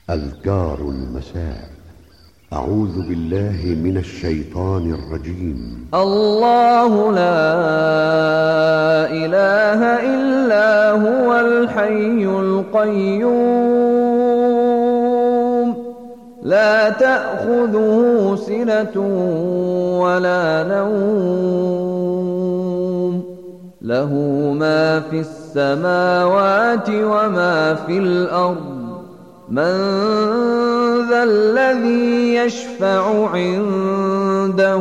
أذكار المساء. أعوذ بالله من الشيطان الرجيم. الله لا إله إلا هو الحي القيوم لا تأخذه سنة ولا نوم له ما في السماوات وما في الأرض من ذا الذي يشفع عنده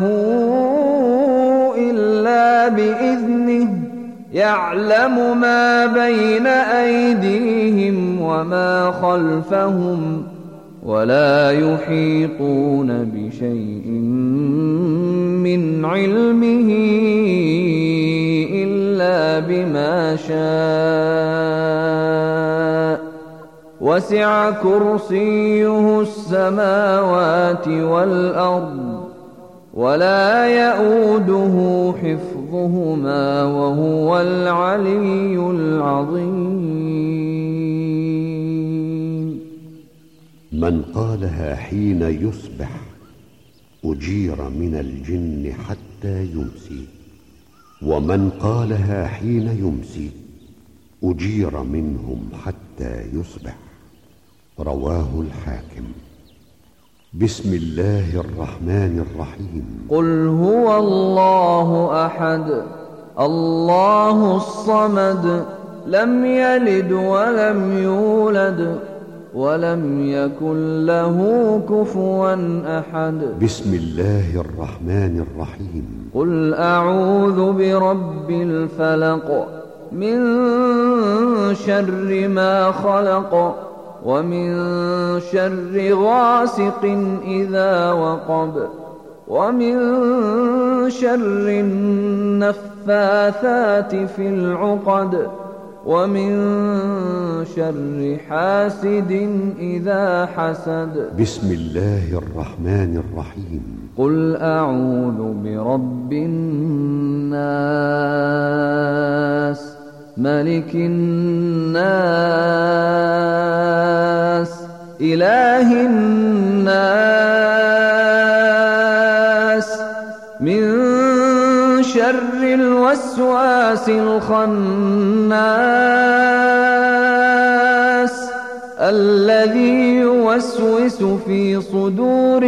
إلا بإذنه يعلم ما بين أيديهم وما خلفهم ولا يحيطون بشيء من علمه إلا بما شاء وسع كرسيه السماوات والأرض ولا يؤوده حفظهما وهو العلي العظيم. من قالها حين يصبح أجير من الجن حتى يمسي، ومن قالها حين يمسي أجير منهم حتى يصبح. رواه الحاكم. بسم الله الرحمن الرحيم. قل هو الله أحد الله الصمد لم يلد ولم يولد ولم يكن له كفوا أحد. بسم الله الرحمن الرحيم. قل أعوذ برب الفلق من شر ما خلق ومن شر غاسق إذا وقب ومن شر النفاثات في العقد ومن شر حاسد إذا حسد. بسم الله الرحمن الرحيم. قل أعوذ برب الناس ملك الناس إله الناس من شر الوسواس الخناس الذي يوسوس في صدور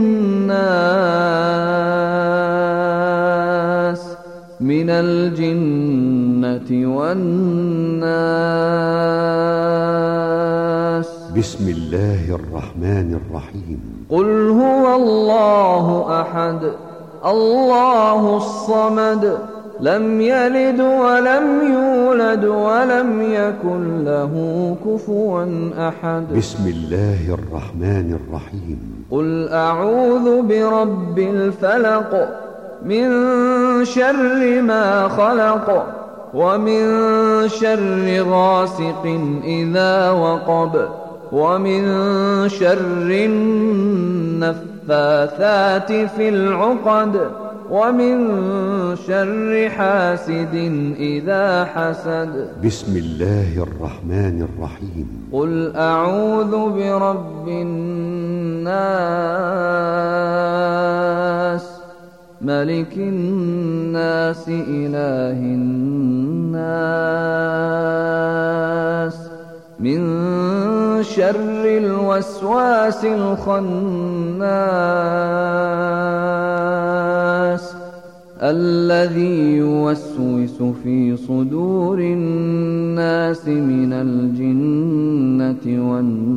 الناس من الجنة والناس. بسم الله الرحمن الرحيم. قل هو الله أحد الله الصمد لم يلد ولم يولد ولم يكن له كفوا أحد. بسم الله الرحمن الرحيم. قل أعوذ برب الفلق من شر ما خلق ومن شر غاسق إذا وقب ومن شر النفاثات في العقد ومن شر حاسد إذا حسد. بسم الله الرحمن الرحيم. قل أعوذ برب الناس ملك الناس إله الناس من شر الوسواس الخناس الذي يوسوس في صدور الناس من الجنة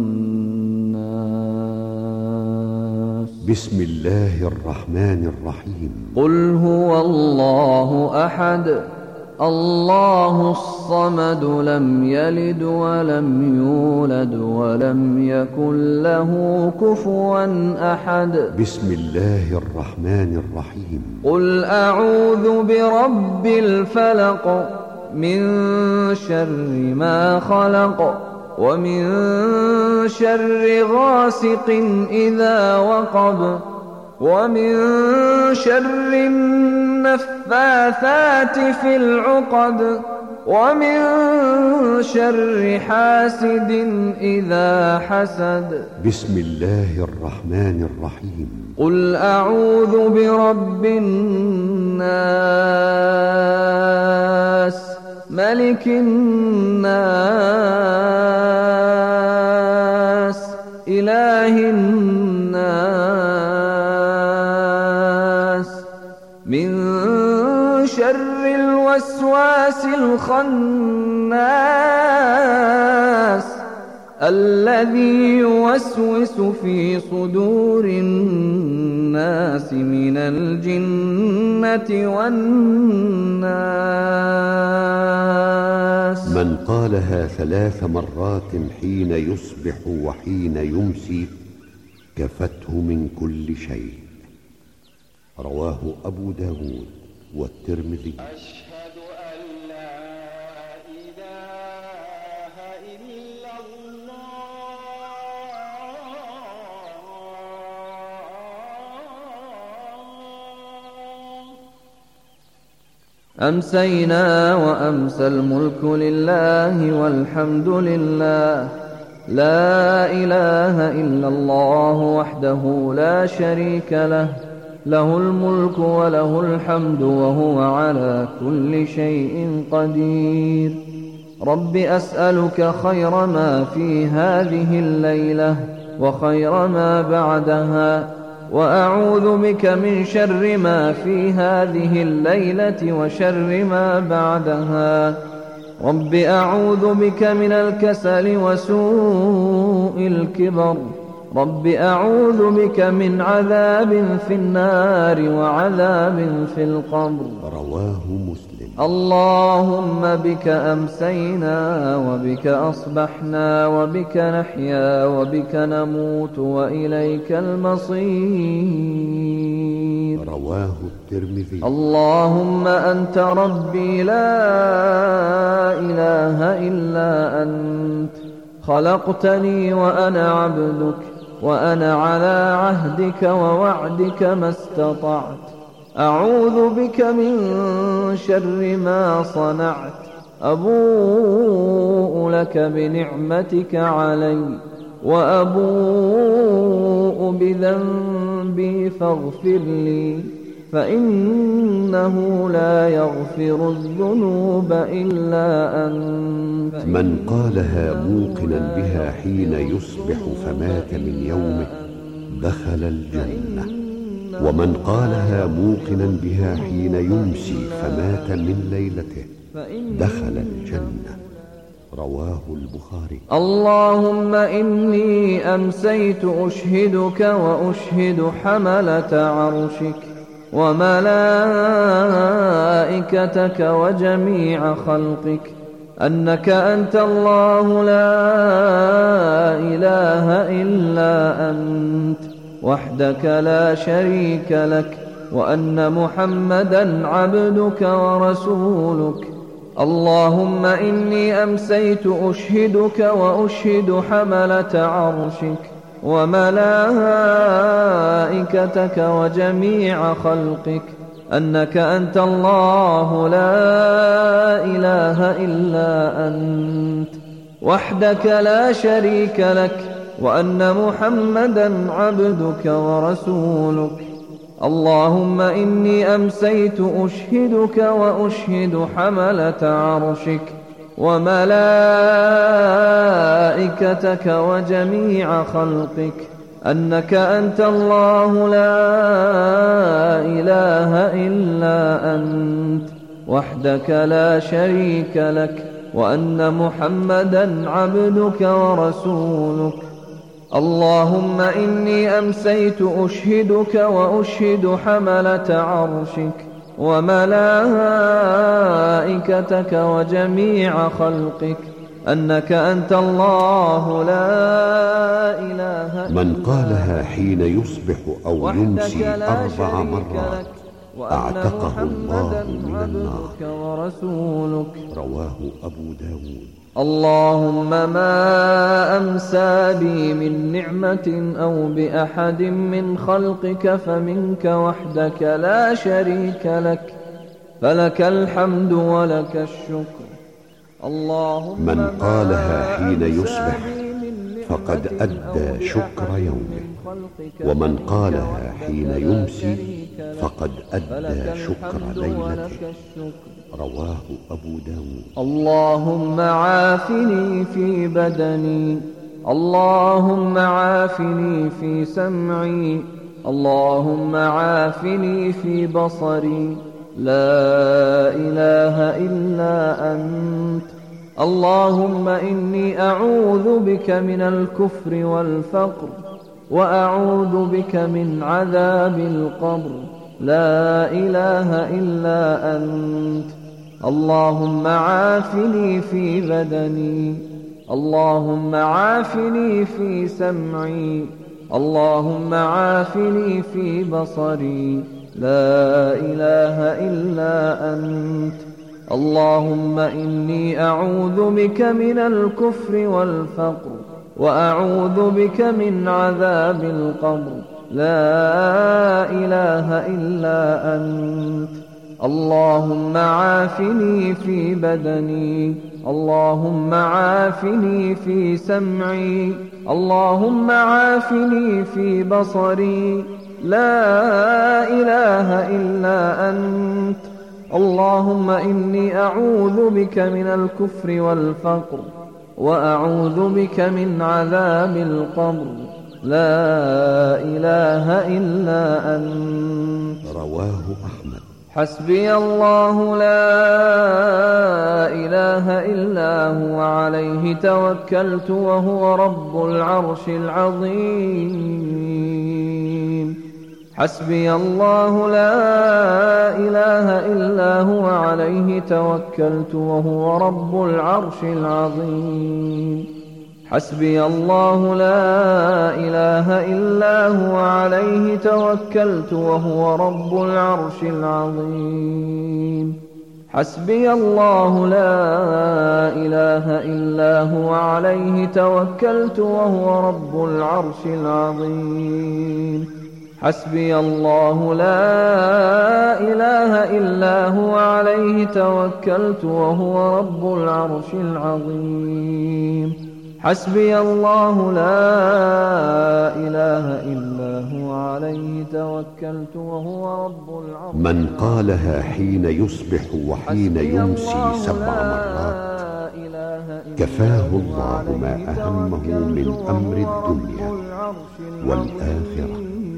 والناس. بسم الله الرحمن الرحيم. قل هو الله أحد الله الصمد لم يلد ولم يولد ولم يكن له كفوا أحد. بسم الله الرحمن الرحيم. قل أعوذ برب الفلق من شر ما خلق ومن شر غاسق إذا وقب ومن شر النفاثات في العقد ومن شر حاسد إذا حسد. بسم الله الرحمن الرحيم. قل أعوذ برب الناس ملك الناس إله الناس من شر الوسواس الخناس الذي يوسوس في صدور الناس من الجنة والناس. من قالها 3 مرات حين يصبح وحين يمسي كفته من كل شيء. رواه أبو داود والترمذي. أشهد أن لا إله إلا الله. أمسينا وأمسى الملك لله والحمد لله، لا إله إلا الله وحده لا شريك له، له الملك وله الحمد وهو على كل شيء قدير. رب أسألك خير ما في هذه الليلة وخير ما بعدها، وأعوذ بك من شر ما في هذه الليلة وشر ما بعدها. رب أعوذ بك من الكسل وسوء الكبر. رب أعوذ بك من عذاب في النار وعذاب في القبر. رواه مسلم. اللهم بك أمسينا وبك أصبحنا وبك نحيا وبك نموت وإليك المصير. رواه الترمذي. اللهم أنت ربي لا إله إلا أنت، خلقتني وأنا عبدك، وأنا على عهدك ووعدك ما استطعت. أعوذ بك من شر ما صنعت. أبوء لك بنعمتك علي وأبوء بذنبي فاغفر لي، فإنه لا يغفر الذنوب إلا أنت. من قالها موقنا بها حين يصبح فمات من يومه دخل الجنة، ومن قالها موقنا بها حين يمسي فمات من ليلته دخل الجنة. رواه البخاري. اللهم إني أمسيت أشهدك وأشهد حملة عرشك وملائكتك وجميع خلقك أنك أنت الله لا إله إلا أنت وحدك لا شريك لك، وأن محمدا عبدك ورسولك. اللهم إني أمسيت أشهدك وأشهد حملة عرشك وملائكتك وجميع خلقك أنك أنت الله لا إله إلا أنت وحدك لا شريك لك، وأن محمدا عبدك ورسولك. اللهم إني أمسيت أشهدك وأشهد حملة عرشك وملائكتك وجميع خلقك أنك أنت الله لا إله إلا أنت وحدك لا شريك لك، وأن محمدا عبدك ورسولك. اللهم إني أمسيت أشهدك وأشهد حملة عرشك وملائكتك وجميع خلقك أنك أنت الله لا إله إلا من قالها حين يصبح أو يمسي 4 مرات أعتقه الله من النار. ورسولك. رواه أبو داود. اللهم ما أمسى بي من نعمة أو بأحد من خلقك فمنك وحدك لا شريك لك، فلك الحمد ولك الشكر. من قالها حين يصبح فقد أدى شكر يومه، ومن قالها حين يمسي فقد أدى شكر ليلته. رواه أبو داود. اللهم عافني في بدني، اللهم عافني في سمعي، اللهم عافني في بصري، لا إله إلا أنت. اللهم إني أعوذ بك من الكفر والفقر، وأعوذ بك من عذاب القبر، لا إله إلا أنت. اللهم عافني في بدني، اللهم عافني في سمعي، اللهم عافني في بصري، لا إله إلا أنت. اللهم إني أعوذ بك من الكفر والفقر، وأعوذ بك من عذاب القبر، لا إله إلا أنت. اللهم عافني في بدني، اللهم عافني في سمعي، اللهم عافني في بصري، لا إله إلا أنت. اللهم إني أعوذ بك من الكفر والفقر، وأعوذ بك من عذاب القبر، لا إله إلا أنت. رواه أحمد. حسبي الله لا إله إلا هو عليه توكلت وهو رب العرش العظيم. حسبي الله لا إله إلا هو عليه توكلت وهو رب العرش العظيم. حسبي الله لا إله إلا هو عليه توكلت وهو رب العرش العظيم. حسبي الله لا إله إلا هو عليه توكلت وهو رب العرش العظيم. حسبي الله لا إله إلا هو عليه توكلت وهو رب العرش العظيم. حسبي الله لا إله إلا هو عليه توكلت وهو رب العرش. من قالها حين يصبح وحين يمسي 7 مرات كفاه الله ما أهمه من أمر الدنيا والآخرة.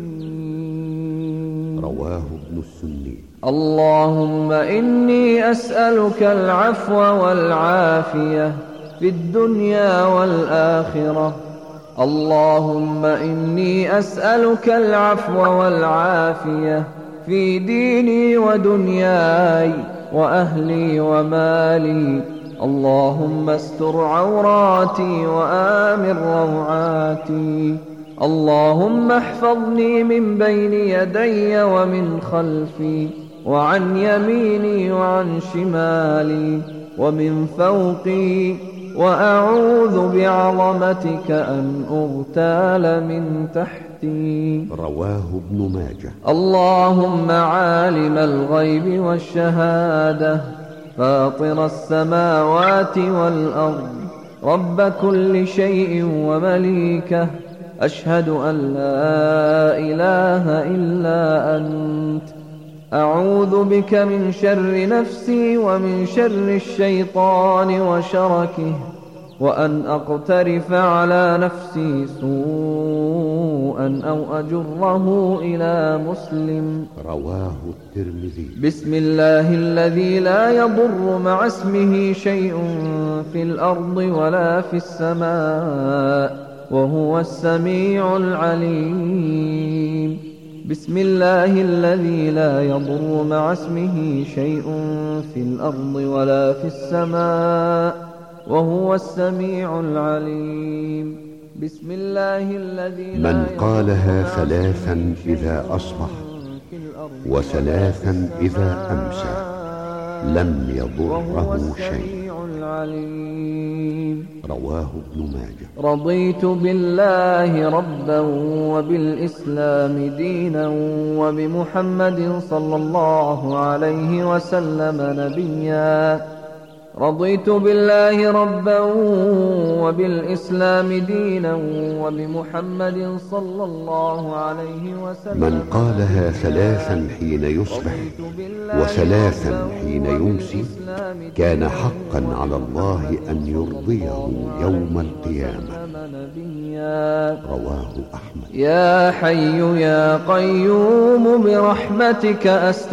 رواه ابن السني. اللهم إني أسألك العفو والعافية في الدنيا والآخرة. اللهم إني أسألك العفو والعافية في ديني ودنياي وأهلي ومالي. اللهم استر عوراتي وآمن روعاتي. اللهم احفظني من بين يدي ومن خلفي وعن يميني وعن شمالي ومن فوقي، وأعوذ بعظمتك أن أغتال من تحتي. رواه ابن ماجه. اللهم عالم الغيب والشهادة، فاطر السماوات والأرض، رب كل شيء ومليكه، أشهد أن لا إله إلا أنت. أعوذ بك من شر نفسي ومن شر الشيطان وشركه، وأن أقترف على نفسي سوءا أو أجره إلى مسلم. رواه الترمذي. بسم الله الذي لا يضر مع اسمه شيء في الأرض ولا في السماء وهو السميع العليم. بسم الله الذي لا يضر مع اسمه شيء في الأرض ولا في السماء وهو السميع العليم. بسم الله الذي لا من قالها 3 إذا أصبح و3 إذا أمسى لم يضره شيء. رواه ابن ماجه. رضيت بالله ربا وبالإسلام دينا وبمحمد صلى الله عليه وسلم نبيا. رضيت بالله ربا وبالإسلام دينا وبمحمد صلى الله عليه وسلم. من قالها ثلاثا حين يصبح وثلاثا حين يمسي كان حقا على الله أن يرضيه يوم القيامة. رواه أحمد. يا حي يا قيوم برحمتك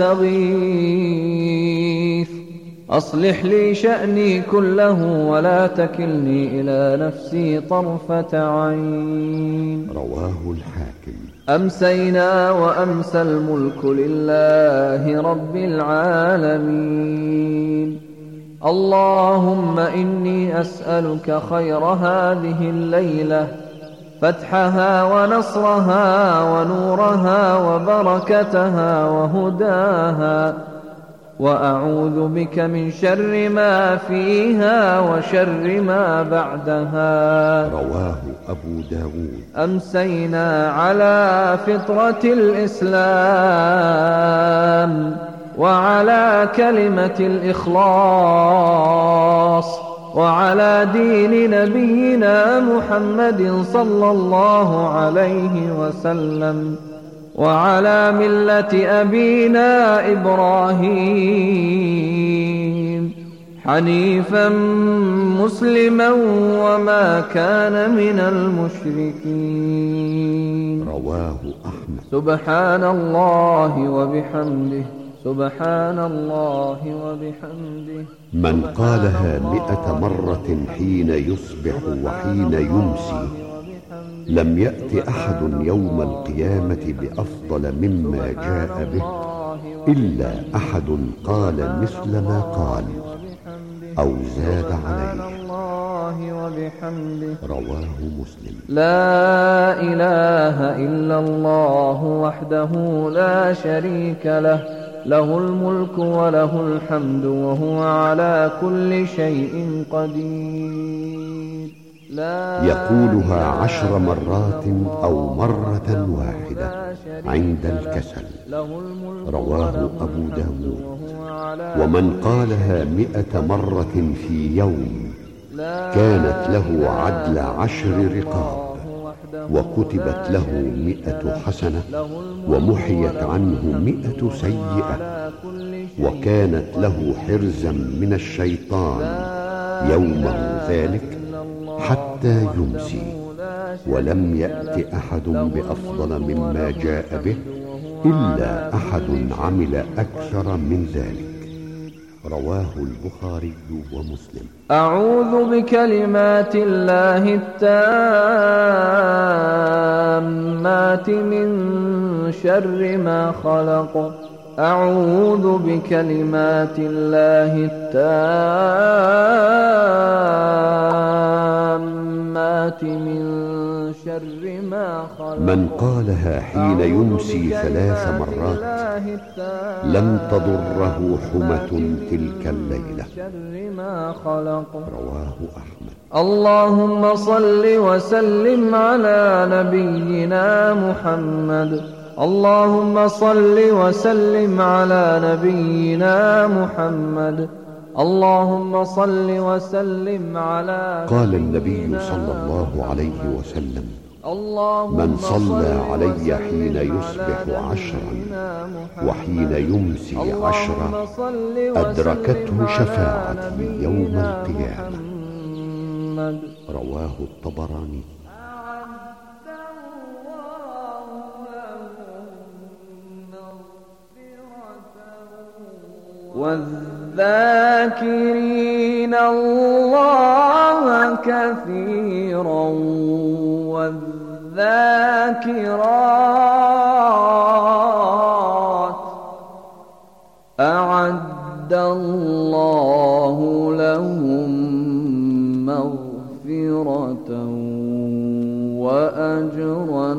أستغيث أصلح لي شأني كله ولا تكلني إلى نفسي طرفة عين. رواه الحاكم. أمسينا وأمسى الملك لله رب العالمين. اللهم إني أسألك خير هذه الليلة، فتحها ونصرها ونورها وبركتها وهداها، وأعوذ بك من شر ما فيها وشر ما بعدها. رواه أبو داود. أمسينا على فطرة الإسلام وعلى كلمة الإخلاص وعلى دين نبينا محمد صلى الله عليه وسلم وعلى ملة أبينا إبراهيم حنيفا مسلما وما كان من المشركين. رواه أحمد. سبحان الله وبحمده سبحان الله وبحمده. من قالها 100 مرة حين يصبح وحين يمسي لم يأت أحد يوم القيامة بأفضل مما جاء به إلا أحد قال مثل ما قال أو زاد عليه. رواه مسلم. لا إله إلا الله وحده لا شريك له، له الملك وله الحمد وهو على كل شيء قدير. يقولها 10 مرات أو مرة واحدة عند الكسل. رواه أبو داود. ومن قالها 100 مرة في يوم كانت له عدل 10 رقاب وكتبت له 100 حسنة ومحيت عنه 100 سيئة وكانت له حرزا من الشيطان يومه ذلك حتى يمسي، ولم يأت أحد بأفضل مما جاء به إلا أحد عمل أكثر من ذلك. رواه البخاري ومسلم. أعوذ بكلمات الله التامات من شر ما خلق. أعوذ بكلمات الله التامات من شر ما خلق. من قالها حين يمسي 3 مرات لم تضره حمة تلك الليلة. رواه أحمد. اللهم صل وسلم على نبينا محمد. اللهم صل وسلم على نبينا محمد. اللهم صل وسلم على. قال النبي صلى الله عليه وسلم: من صلى علي حين يصبح 10 وحين يمسي 10 أدركته شفاعتي يوم القيامة. رواه الطبراني. والذاكرين الله كثيرا والذاكرات أعد الله لهم مغفرة وأجرا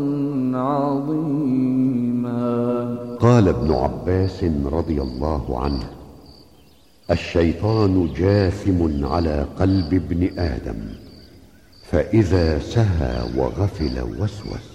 عظيما. قال ابن عباس رضي الله عنه: الشيطان جاثم على قلب ابن آدم، فإذا سهى وغفل وسوس،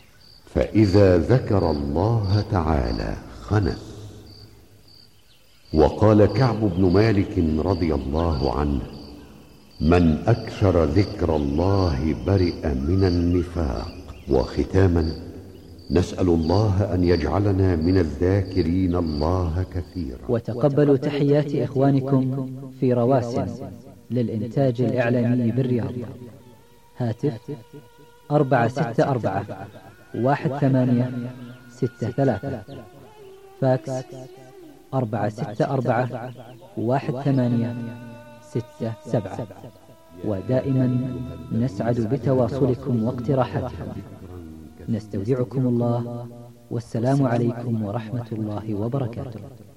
فإذا ذكر الله تعالى خنس، وقال كعب بن مالك رضي الله عنه: من أكثر ذكر الله برئ من النفاق. وختاما، نسأل الله أن يجعلنا من الذاكرين الله كثيرا. وتقبلوا تحيات إخوانكم في رواسم للإنتاج الإعلامي بالرياض. هاتف 464-1863. فاكس 464-1867. ودائما نسعد بتواصلكم واقتراحاتكم. نستودعكم الله، والسلام عليكم ورحمة الله وبركاته.